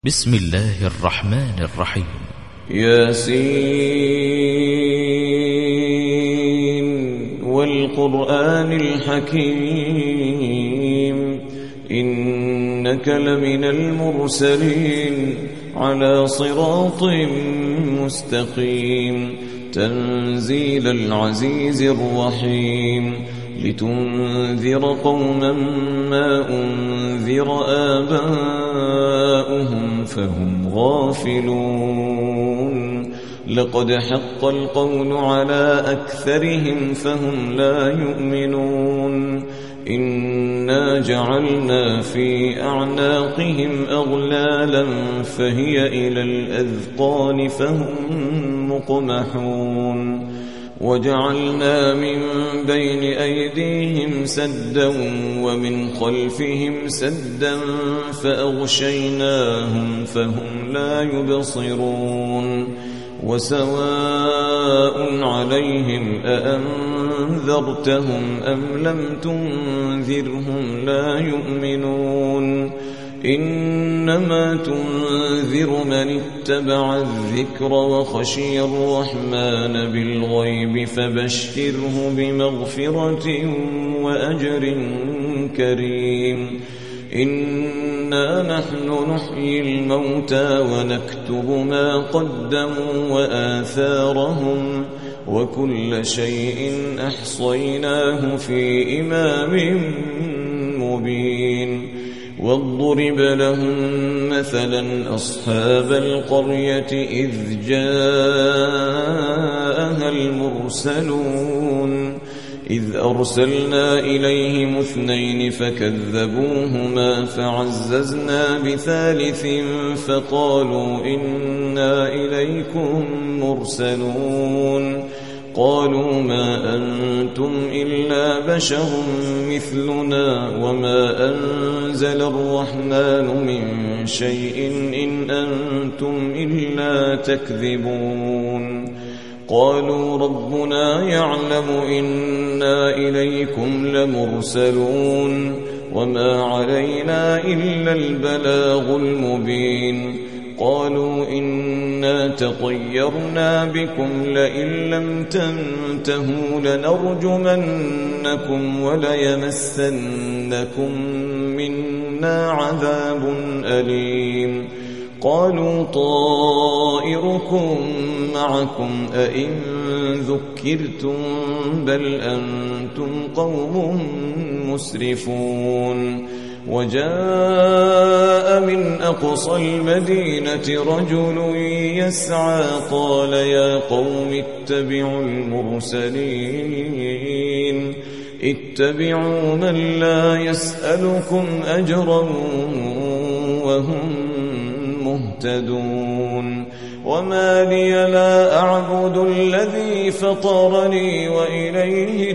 بسم الله الرحمن الرحيم. ياسين والقرآن الحكيم إنك لمن المرسلين على صراط مستقيم تنزيل العزيز الرحيم لتنذر قوما ما أنذر آباؤهم فهم غافلون لقد حق القول على أكثرهم فهم لا يؤمنون إنا جعلنا في أعناقهم أغلالا فهي إلى الأذقان فهم مقمحون وجعلنا من بين أيديهم سدا ومن خلفهم سدا فأغشيناهم فهم لا يبصرون وسواء عليهم أأنذرتهم أم لم تنذرهم لا يؤمنون إنما تنذر من اتبع الذكر وخشي الرحمن بالغيب فبشره بمغفرة وأجر كريم إنا نحن نحيي الموتى ونكتب ما قدموا وآثارهم وكل شيء أحصيناه في إمام مبين واضرب لهم مثلا أصحاب القرية إذ جاءها المرسلون إذ أرسلنا إليهم 2 فكذبوهما فعززنا بثالث فقالوا إنا إليكم مرسلون قالوا ما أنتم إلا بشر مثلنا وما أنزل الرحمن من شيء إن أنتم إلا تكذبون قالوا ربنا يعلم إنا إليكم لمرسلون وما علينا إلا البلاغ المبين قالوا إنا تطيرنا بكم لئن لم تنتهوا لنرجمنكم وليمسنكم منا عذاب أليم قالوا طائركم معكم أئن ذكرتم بل أنتم قوم مسرفون وجاء من أقصى المدينة رجل يسعى قال يا قوم اتبعوا المرسلين اتبعوا من لا يسألكم أجرا وهم مهتدون وما لي لا أعبد الذي فطرني وإليه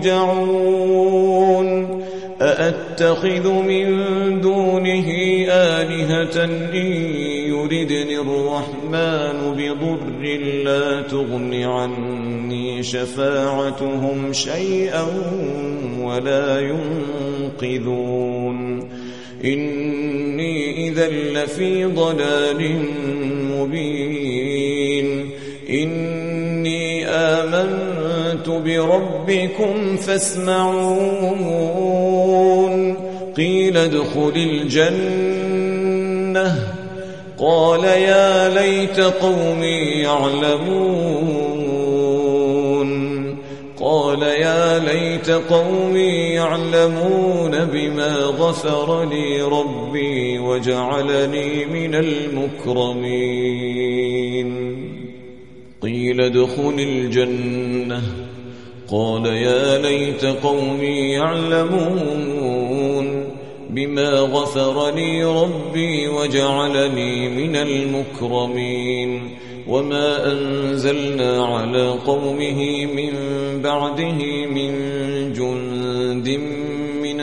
ترجعون أأتخذ من دونه آلهة إن يردني الرحمن بضر لا تغن عني شفاعتهم شيئا ولا ينقذون إني إذا لفي ضلال مبين إني آمنت بربكم فاسمعون قيل ادخل الجنة قال يا ليت قومي يعلمون بما غفر لي ربي وجعلني من المكرمين قيل ادخل الجنة قال يا ليت قومي يعلمون بما غفر لي ربي وجعلني من المكرمين وما أنزلنا على قومه من بعده من جند من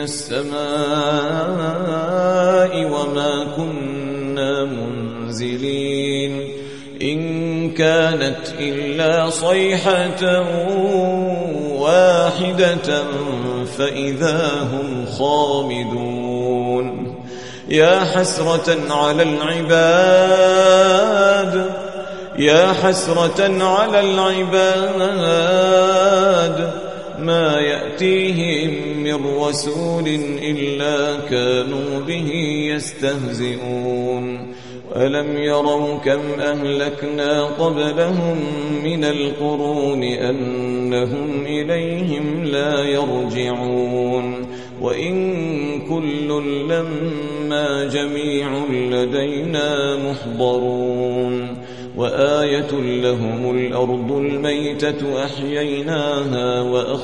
السماء وما كنا منزلين إن كانت إلا صيحة واحدة فإذا هم خامدون يا حسرة على العباد ما يأتيهم من رسول إلا كانوا به يستهزئون ألم يروا كم أهلكنا قبلهم من القرون أنهم إليهم لا يرجعون وإن كل لما جميع لدينا محضرون وآية لهم الأرض الميتة أحييناها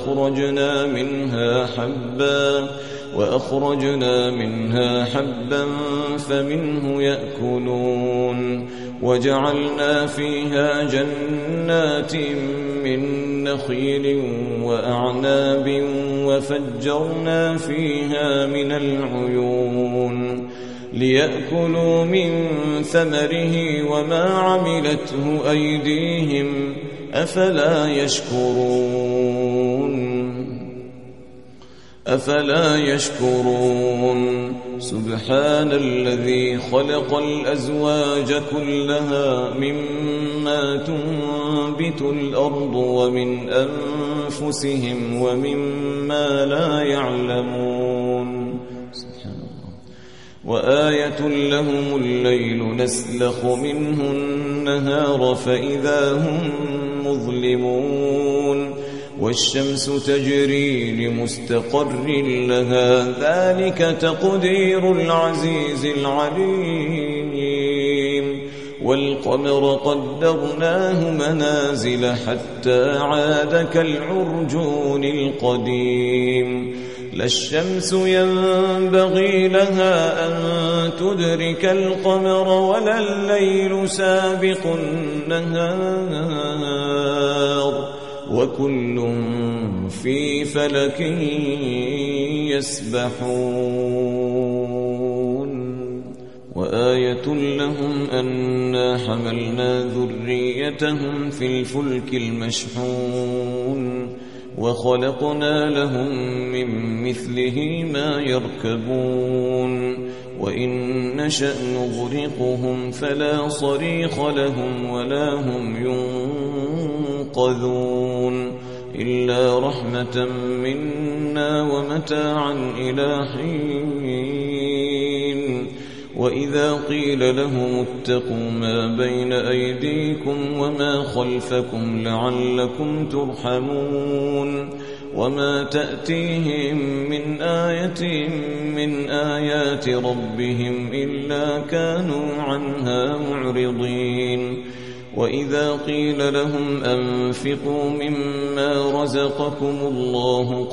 وأخرجنا منها حبا فمنه يأكلون وجعلنا فيها جنات من نخيل وأعناب وفجرنا فيها من العيون ليأكلوا من ثمره وما عملته أيديهم أفلا يشكرون سبحان الذي خلق الأزواج كلها مما تنبت الأرض ومن أنفسهم ومما لا يعلمون وآية لهم الليل نسلخ منه النهار فإذا هم مظلمون والشمس تجري لمستقر لها ذلك تقدير العزيز العليم والقمر قدرناه منازل حتى عاد كالعرجون القديم لا الشمس ينبغي لها أن تدرك القمر ولا الليل سابق النهار وكل في فلك يسبحون وآية لهم أنا حملنا ذريتهم في الفلك المشحون وخلقنا لهم من مثله ما يركبون وإن نشأ نغرقهم فلا صريخ لهم ولا هم ينقذون إلا رحمة منا ومتاعا إلى حين وإذا قيل لهم اتقوا ما بين أيديكم وما خلفكم لعلكم ترحمون وما تأتيهم من آية من آيات ربهم إلا كانوا عنها معرضين وإذا قيل لهم أنفقوا مما رزقكم الله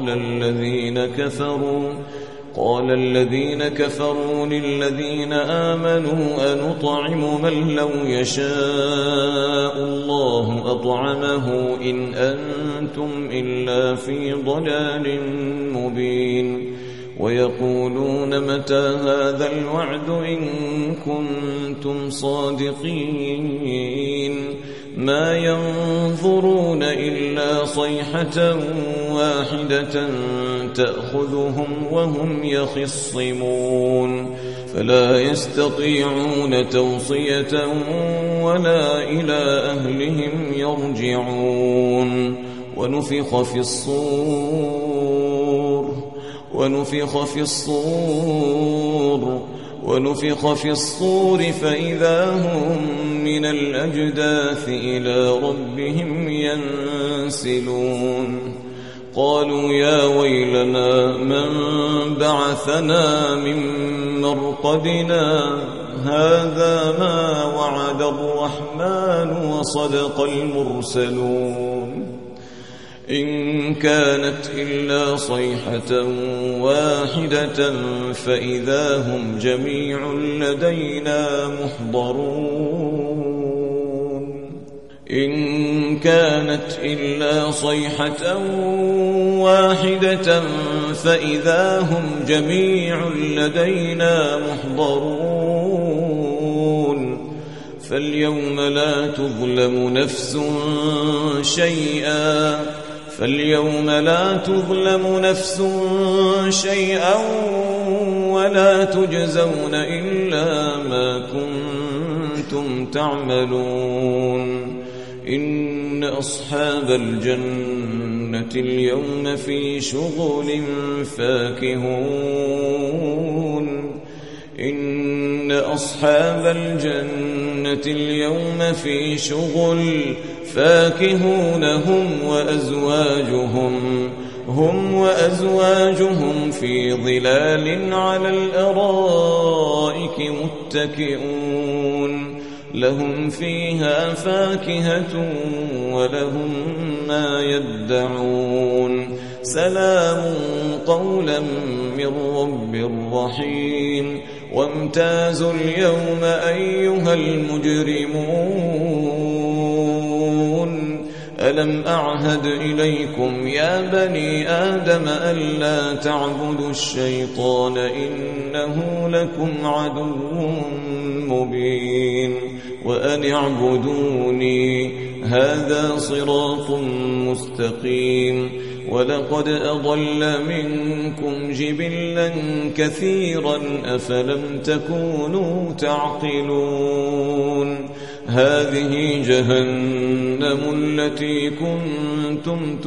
قال الذين كفروا للذين آمنوا أنطعم من لو يشاء الله أطعمه إن أنتم إلا في ضلال مبين ويقولون متى هذا الوعد إن كنتم صادقين ما ينظرون إلا صيحة واحدة تأخذهم وهم يخصمون فلا يستطيعون توصية ولا إلى أهلهم يرجعون ونفخ في الصور فإذا هم من الأجداث إلى ربهم ينسلون قالوا يا ويلنا من بعثنا من مرقدنا هذا ما وعد الرحمن وصدق المرسلون إن كانت إلا صيحة واحدة فإذا هم جميع لدينا محضرون إن كانت إلا صيحة واحدة فإذا هم جميع لدينا محضرون فاليوم لا تظلم نفس شيئا فاليوم لا تظلم نفس شيئا ولا تجزون إلا ما كنتم تعملون إن أصحاب الجنة اليوم في شغل فاكهون إن أصحاب الجنة اليوم في شغل فاكهون هم وأزواجهم في ظلال على الأرائك متكئون لهم فيها فاكهة ولهم ما يدعون سلام قولا من رب رحيم وامتازوا اليوم أيها المجرمون ألم أعهد إليكم يا بني آدم ألا تعبدوا الشيطان إنه لكم عدو مبين وأن اعبدوني هذا صراط مستقيم ولقد أضل منكم جبلا كثيرا أفلم تكونوا تعقلون هذه جهنم التي كنتم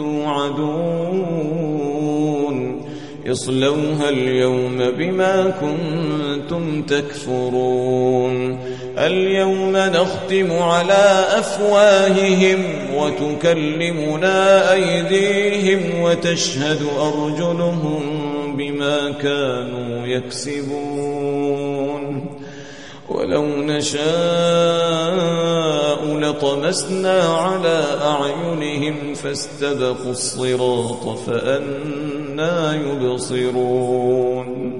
توعدون اصلوها اليوم بما كنتم تكفرون اليوم نختم على أفواههم وتكلمنا أيديهم وتشهد أرجلهم بما كانوا يكسبون ولو نشاء لطمسنا على أعينهم فاستبقوا الصراط فأنى يبصرون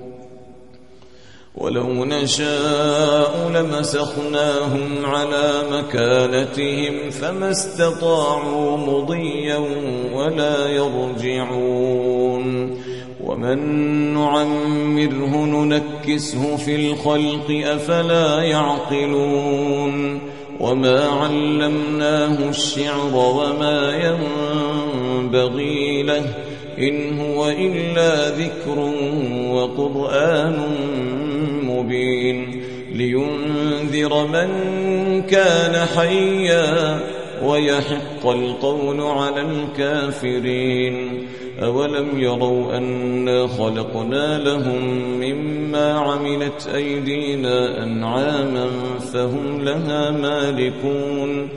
ولو نشاء لمسخناهم على مكانتهم فما استطاعوا مضيا ولا يرجعون ومن نعمره ننكسه في الخلق أفلا يعقلون وما علمناه الشعر وما ينبغي له إن هو إلا ذكر وقرآن مبين لينذر من كان حيا ويحق القول على الكافرين أولم يروا أنا خلقنا لهم مما عملت أيدينا أنعاما فهم لها مالكون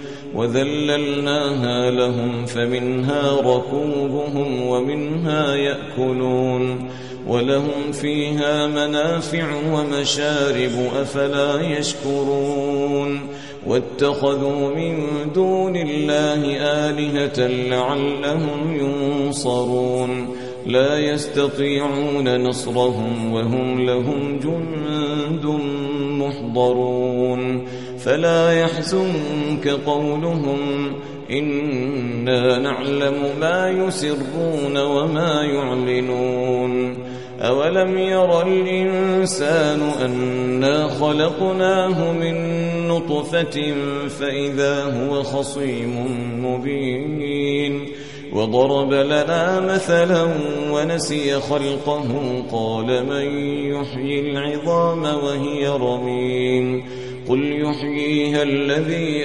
وذللناها لهم فمنها ركوبهم ومنها يأكلون ولهم فيها منافع ومشارب أفلا يشكرون واتخذوا من دون الله آلهة لعلهم ينصرون لا يستطيعون نصرهم وهم لهم جند محضرون فلا يحزنك قولهم إنا نعلم ما يسرون وما يعلنون أولم ير الإنسان أنا خلقناه من نطفة فإذا هو خصيم مبين وضرب لنا مثلا ونسي خلقه قال من يحيي العظام وهي رميم قل يحييها الذي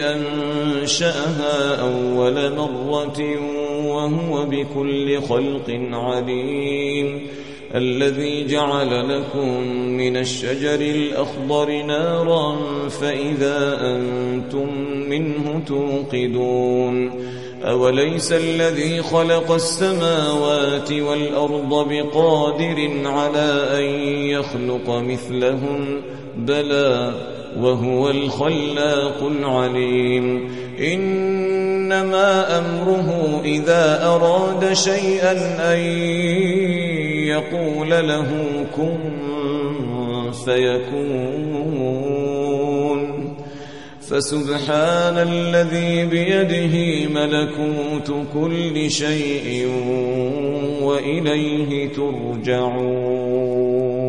أنشأها أول مرة وهو بكل خلق عليم الذي جعل لكم من الشجر الأخضر نارا فإذا أنتم منه توقدون أوليس الذي خلق السماوات والأرض بقادر على أن يخلق مثلهم بلى وهو الخلاق العليم إنما أمره إذا أراد شيئا أن يقول له كن فيكون فسبحان الذي بيده ملكوت كل شيء وإليه ترجعون